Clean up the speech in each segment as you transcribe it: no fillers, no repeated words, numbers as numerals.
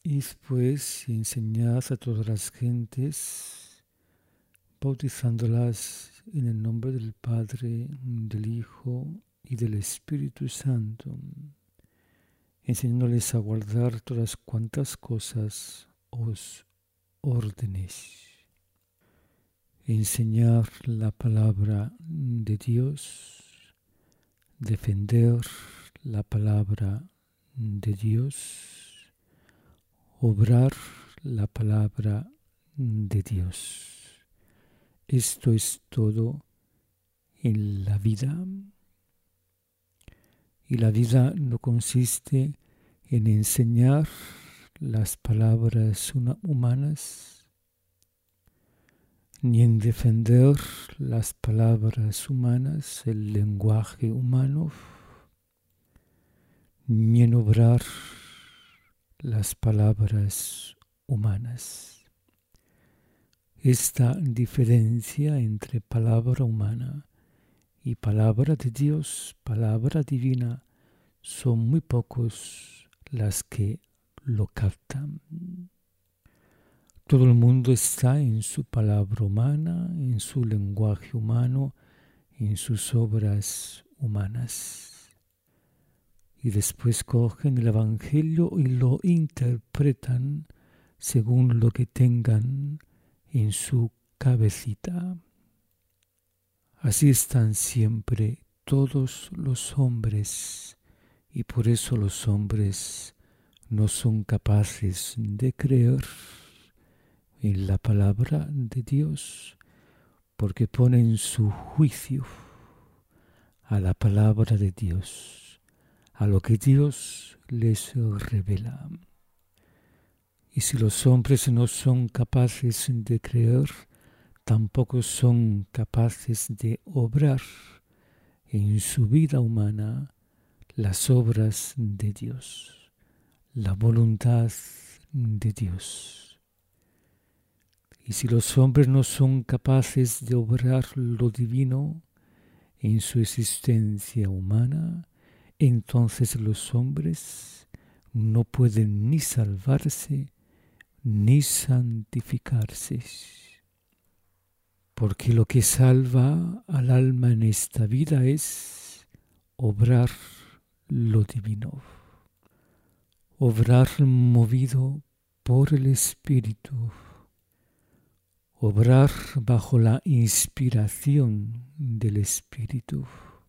Y después enseñad a todas las gentes, bautizándolas en el nombre del Padre, del Hijo y del Espíritu Santo, enseñándoles a guardar todas cuantas cosas os ordenéis. Enseñar la palabra de Dios, defender la palabra de Dios, obrar la palabra de Dios. Esto es todo en la vida. Y la vida no consiste en enseñar las palabras humanas, ni en defender las palabras humanas, el lenguaje humano, ni en obrar las palabras humanas. Esta diferencia entre palabra humana y palabra de Dios, palabra divina, son muy pocos las que lo captan. Todo el mundo está en su palabra humana, en su lenguaje humano, en sus obras humanas. Y después cogen el Evangelio y lo interpretan según lo que tengan en su cabecita. Así están siempre todos los hombres, y por eso los hombres no son capaces de creer en la palabra de Dios, porque ponen su juicio a la palabra de Dios, a lo que Dios les revela. Y si los hombres no son capaces de creer, tampoco son capaces de obrar en su vida humana las obras de Dios, la voluntad de Dios. Y si los hombres no son capaces de obrar lo divino en su existencia humana, entonces los hombres no pueden ni salvarse ni santificarse. Porque lo que salva al alma en esta vida es obrar lo divino, obrar movido por el Espíritu, obrar bajo la inspiración del Espíritu.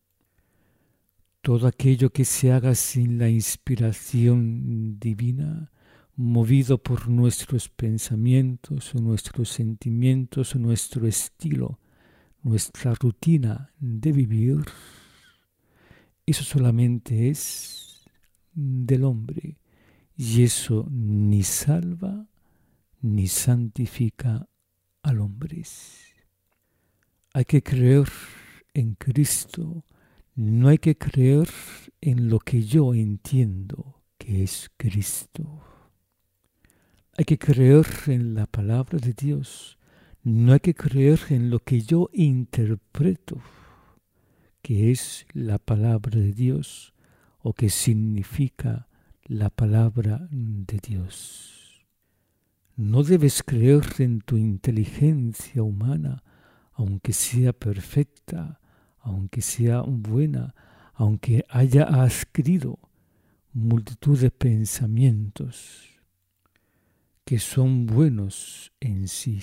Todo aquello que se haga sin la inspiración divina, movido por nuestros pensamientos o nuestros sentimientos o nuestro estilo, nuestra rutina de vivir, eso solamente es del hombre, y eso ni salva ni santifica al hombre. Hay que creer en Cristo, no hay que creer en lo que yo entiendo que es Cristo. Hay que creer en la palabra de Dios, no hay que creer en lo que yo interpreto que es la palabra de Dios o que significa la palabra de Dios. No debes creer en tu inteligencia humana, aunque sea perfecta, aunque sea buena, aunque haya adquirido multitud de pensamientos que son buenos en sí.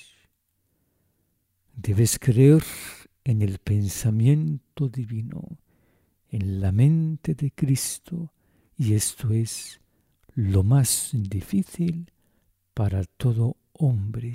Debes creer en el pensamiento divino, en la mente de Cristo, y esto es lo más difícil para todo hombre,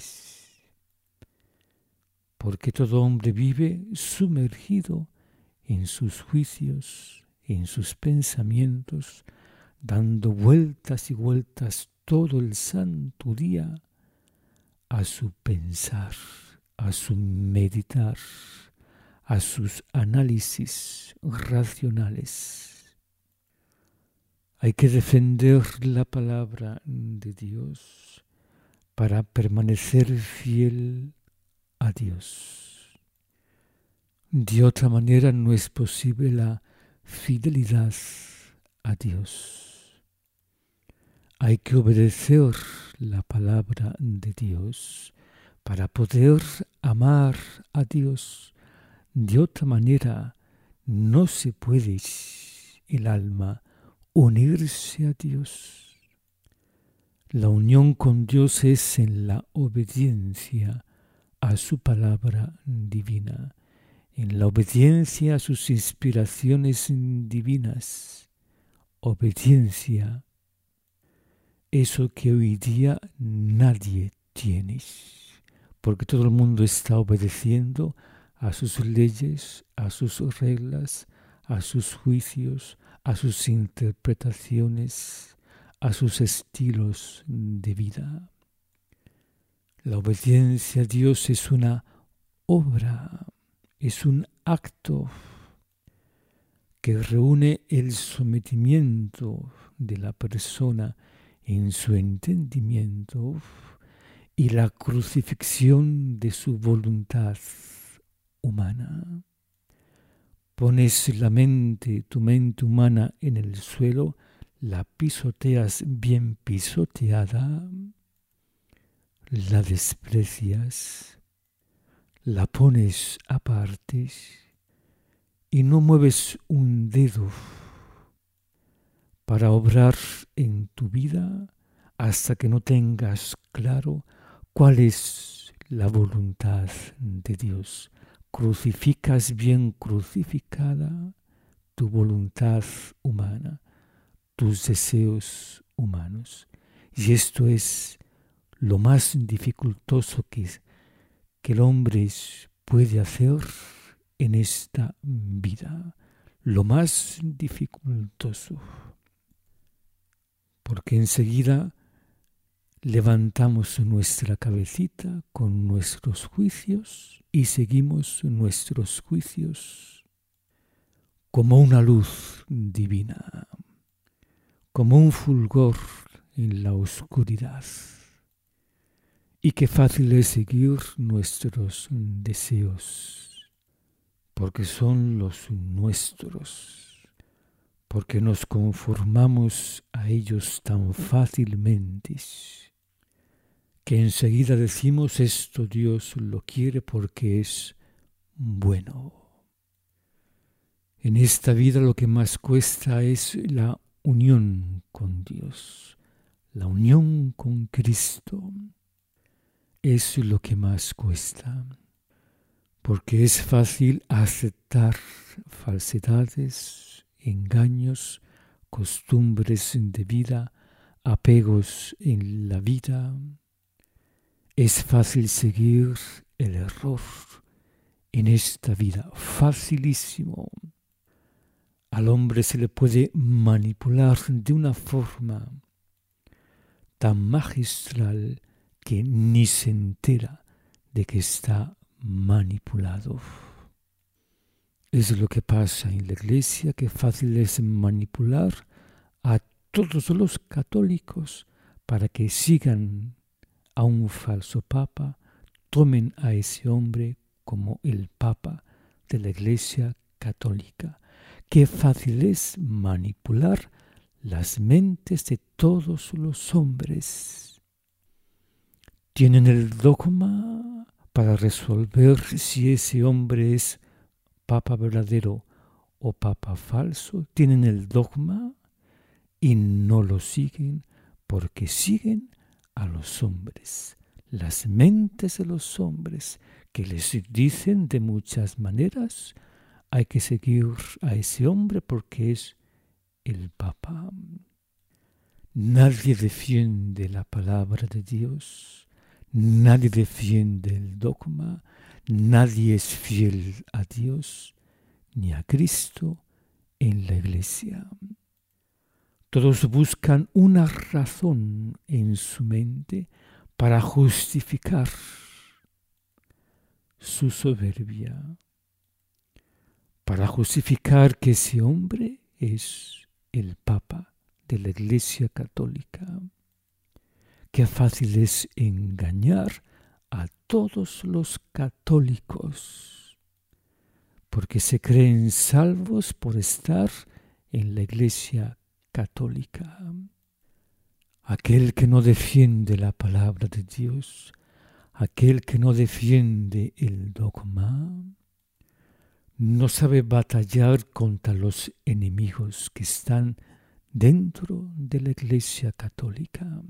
porque todo hombre vive sumergido en sus juicios, en sus pensamientos, dando vueltas y vueltas todo el santo día a su pensar, a su meditar, a sus análisis racionales. Hay que defender la palabra de Dios para permanecer fiel a Dios. De otra manera no es posible la fidelidad a Dios. Hay que obedecer la palabra de Dios para poder amar a Dios. De otra manera, no se puede el alma unirse a Dios. La unión con Dios es en la obediencia a su palabra divina, en la obediencia a sus inspiraciones divinas. Obediencia, eso que hoy día nadie tiene, porque todo el mundo está obedeciendo a sus leyes, a sus reglas, a sus juicios, a sus interpretaciones, a sus estilos de vida. La obediencia a Dios es una obra, es un acto que reúne el sometimiento de la persona en su entendimiento y la crucifixión de su voluntad humana. Pones tu mente humana en el suelo, la pisoteas bien pisoteada, la desprecias, la pones aparte y no mueves un dedo para obrar en tu vida hasta que no tengas claro cuál es la voluntad de Dios. Crucificas bien crucificada tu voluntad humana, tus deseos humanos. Y esto es lo más dificultoso que el hombre puede hacer en esta vida. Lo más dificultoso. Porque enseguida levantamos nuestra cabecita con nuestros juicios y seguimos nuestros juicios como una luz divina, como un fulgor en la oscuridad. Y qué fácil es seguir nuestros deseos, porque son los nuestros, porque nos conformamos a ellos tan fácilmente, que enseguida decimos esto Dios lo quiere porque es bueno. En esta vida lo que más cuesta es la unión con Dios, la unión con Cristo. Es lo que más cuesta, porque es fácil aceptar falsedades, engaños, costumbres de vida, apegos en la vida. Es fácil seguir el error en esta vida, facilísimo. Al hombre se le puede manipular de una forma tan magistral que ni se entera de que está manipulado. Es lo que pasa en la iglesia, que fácil es manipular a todos los católicos para que sigan a un falso papa, tomen a ese hombre como el papa de la iglesia católica. Qué fácil es manipular las mentes de todos los hombres. Tienen el dogma para resolver si ese hombre es papa verdadero o papa falso. Tienen el dogma y no lo siguen porque siguen a los hombres, las mentes de los hombres que les dicen de muchas maneras: hay que seguir a ese hombre porque es el Papa. Nadie defiende la palabra de Dios, nadie defiende el dogma, nadie es fiel a Dios ni a Cristo en la iglesia. Todos buscan una razón en su mente para justificar su soberbia, para justificar que ese hombre es el Papa de la Iglesia Católica. Qué fácil es engañar a todos los católicos, porque se creen salvos por estar en la Iglesia Católica. Aquel que no defiende la palabra de Dios, aquel que no defiende el dogma, no sabe batallar contra los enemigos que están dentro de la Iglesia Católica.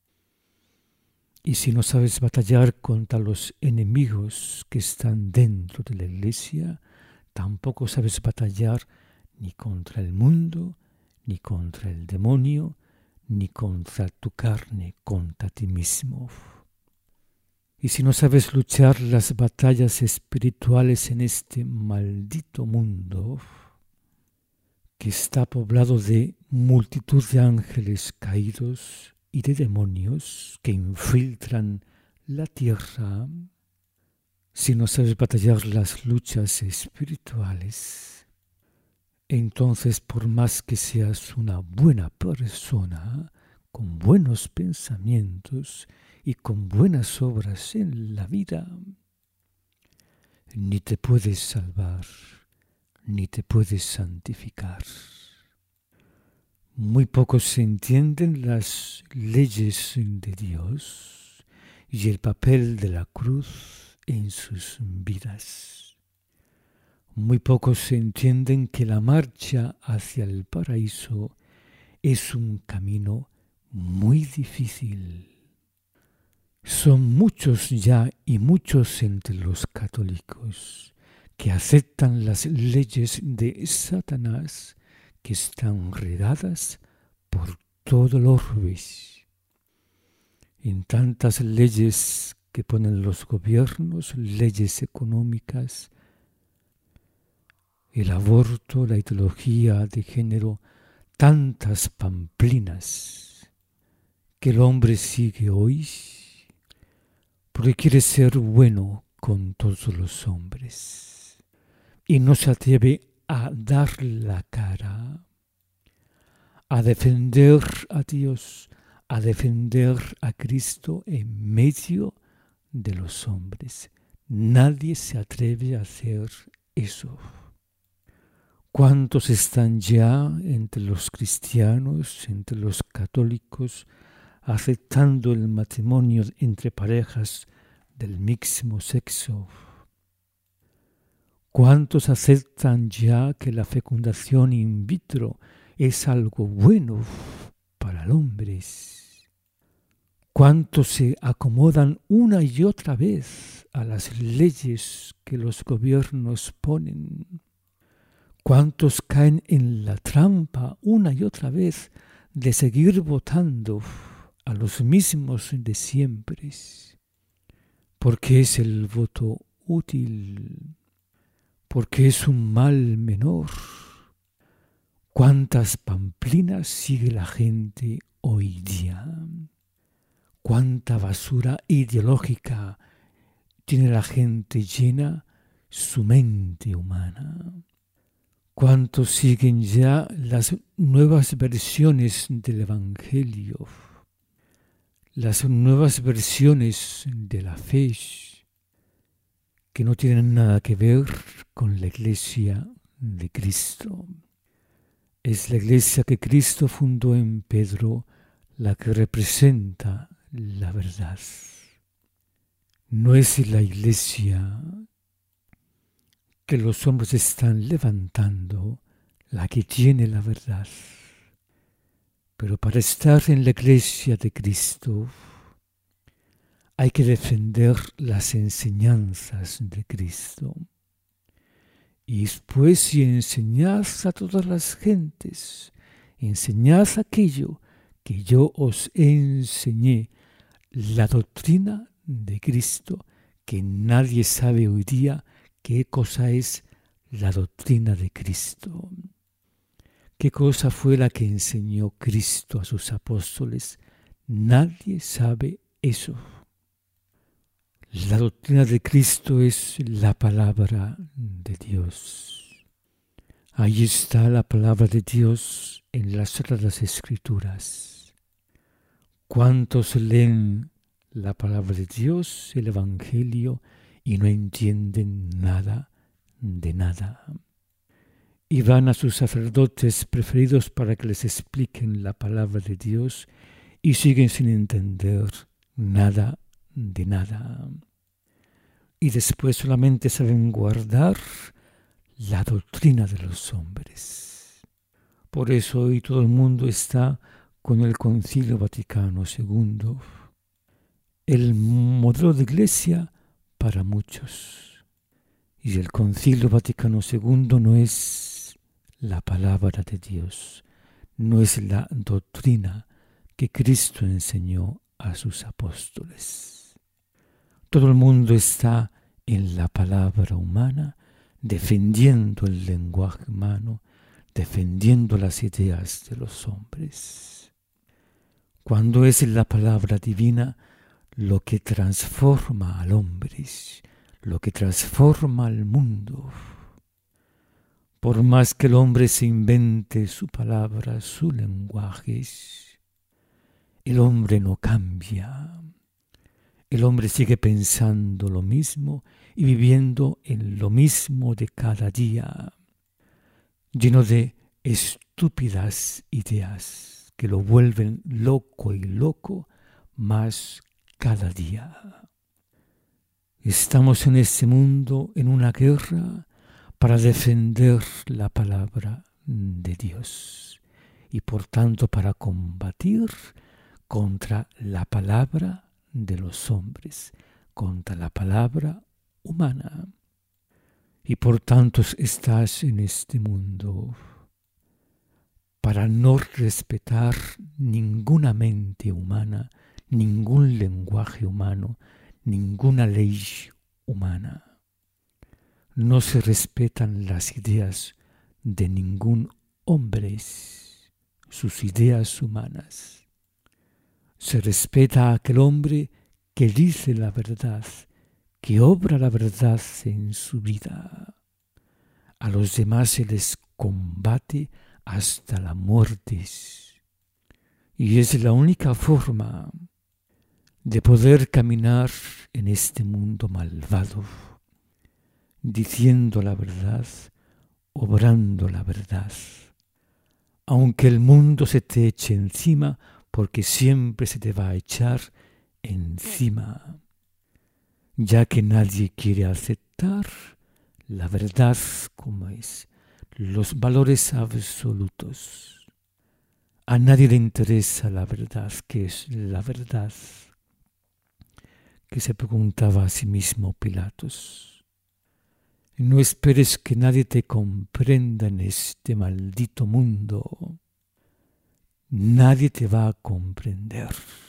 Y si no sabes batallar contra los enemigos que están dentro de la Iglesia, tampoco sabes batallar ni contra el mundo, ni contra el demonio, ni contra tu carne, contra ti mismo. Y si no sabes luchar las batallas espirituales en este maldito mundo, que está poblado de multitud de ángeles caídos y de demonios que infiltran la tierra, si no sabes batallar las luchas espirituales, entonces por más que seas una buena persona, con buenos pensamientos y con buenas obras en la vida, ni te puedes salvar, ni te puedes santificar. Muy pocos se entienden las leyes de Dios y el papel de la cruz en sus vidas. Muy pocos se entienden que la marcha hacia el paraíso es un camino muy difícil. Son muchos ya y muchos entre los católicos que aceptan las leyes de Satanás que están regadas por todo el orbe. En tantas leyes que ponen los gobiernos, leyes económicas, el aborto, la ideología de género, tantas pamplinas que el hombre sigue hoy porque quiere ser bueno con todos los hombres y no se atreve a dar la cara, a defender a Dios, a defender a Cristo en medio de los hombres. Nadie se atreve a hacer eso. ¿Cuántos están ya entre los cristianos, entre los católicos, aceptando el matrimonio entre parejas del mismo sexo? ¿Cuántos aceptan ya que la fecundación in vitro es algo bueno para el hombre? ¿Cuántos se acomodan una y otra vez a las leyes que los gobiernos ponen? ¿Cuántos caen en la trampa una y otra vez de seguir votando a los mismos de siempre? Porque es el voto útil, porque es un mal menor. ¿Cuántas pamplinas sigue la gente hoy día? ¿Cuánta basura ideológica tiene la gente llena su mente humana? ¿Cuántos siguen ya las nuevas versiones del Evangelio? Las nuevas versiones de la fe que no tienen nada que ver con la Iglesia de Cristo. Es la Iglesia que Cristo fundó en Pedro la que representa la verdad. No es la Iglesia que los hombres están levantando la que tiene la verdad. Pero para estar en la Iglesia de Cristo hay que defender las enseñanzas de Cristo. Y después enseñad a todas las gentes, enseñad aquello que yo os enseñé, la doctrina de Cristo, que nadie sabe hoy día qué cosa es la doctrina de Cristo. ¿Qué cosa fue la que enseñó Cristo a sus apóstoles? Nadie sabe eso. La doctrina de Cristo es la palabra de Dios. Ahí está la palabra de Dios en las Sagradas Escrituras. ¿Cuántos leen la palabra de Dios, el Evangelio, y no entienden nada de nada? Y van a sus sacerdotes preferidos para que les expliquen la palabra de Dios y siguen sin entender nada de nada. Y después solamente saben guardar la doctrina de los hombres. Por eso hoy todo el mundo está con el Concilio Vaticano II, el modelo de iglesia para muchos. Y el Concilio Vaticano II no es la palabra de Dios, no es la doctrina que Cristo enseñó a sus apóstoles. Todo el mundo está en la palabra humana, defendiendo el lenguaje humano, defendiendo las ideas de los hombres. Cuando es la palabra divina lo que transforma al hombre, lo que transforma al mundo. Por más que el hombre se invente su palabra, su lenguaje, el hombre no cambia. El hombre sigue pensando lo mismo y viviendo en lo mismo de cada día, lleno de estúpidas ideas que lo vuelven loco y loco más cada día. Estamos en este mundo en una guerra para defender la palabra de Dios y por tanto para combatir contra la palabra de los hombres, contra la palabra humana. Y por tanto estás en este mundo para no respetar ninguna mente humana, ningún lenguaje humano, ninguna ley humana. No se respetan las ideas de ningún hombre, sus ideas humanas. Se respeta a aquel hombre que dice la verdad, que obra la verdad en su vida. A los demás se les combate hasta la muerte. Y es la única forma de poder caminar en este mundo malvado, diciendo la verdad, obrando la verdad. Aunque el mundo se te eche encima, porque siempre se te va a echar encima, ya que nadie quiere aceptar la verdad como es, los valores absolutos. A nadie le interesa la verdad, que es la verdad, que se preguntaba a sí mismo Pilatos. No esperes que nadie te comprenda en este maldito mundo. Nadie te va a comprender.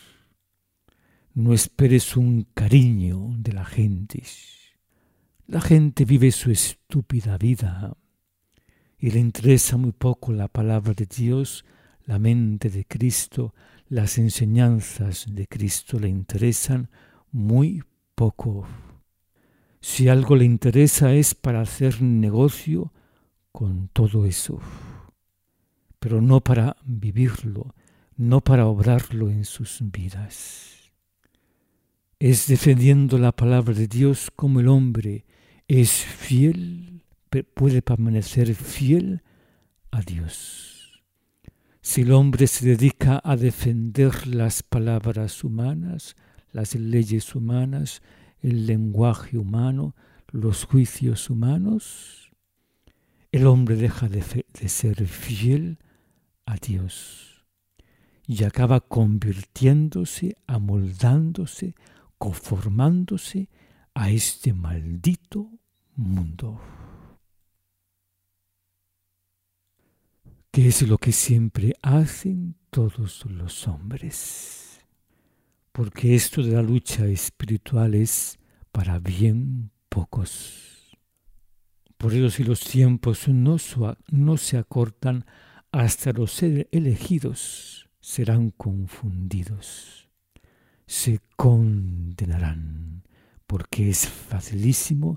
No esperes un cariño de la gente. La gente vive su estúpida vida y le interesa muy poco la palabra de Dios, la mente de Cristo, las enseñanzas de Cristo le interesan muy poco. Si algo le interesa es para hacer negocio con todo eso, pero no para vivirlo, no para obrarlo en sus vidas. Es defendiendo la palabra de Dios como el hombre es fiel, puede permanecer fiel a Dios. Si el hombre se dedica a defender las palabras humanas, las leyes humanas, el lenguaje humano, los juicios humanos, el hombre deja de ser fiel a Dios y acaba convirtiéndose, amoldándose, conformándose a este maldito mundo. Que es lo que siempre hacen todos los hombres. Porque esto de la lucha espiritual es para bien pocos. Por eso si los tiempos no se acortan, hasta los elegidos serán confundidos. Se condenarán, porque es facilísimo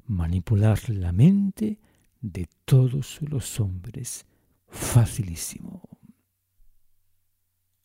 manipular la mente de todos los hombres. Facilísimo.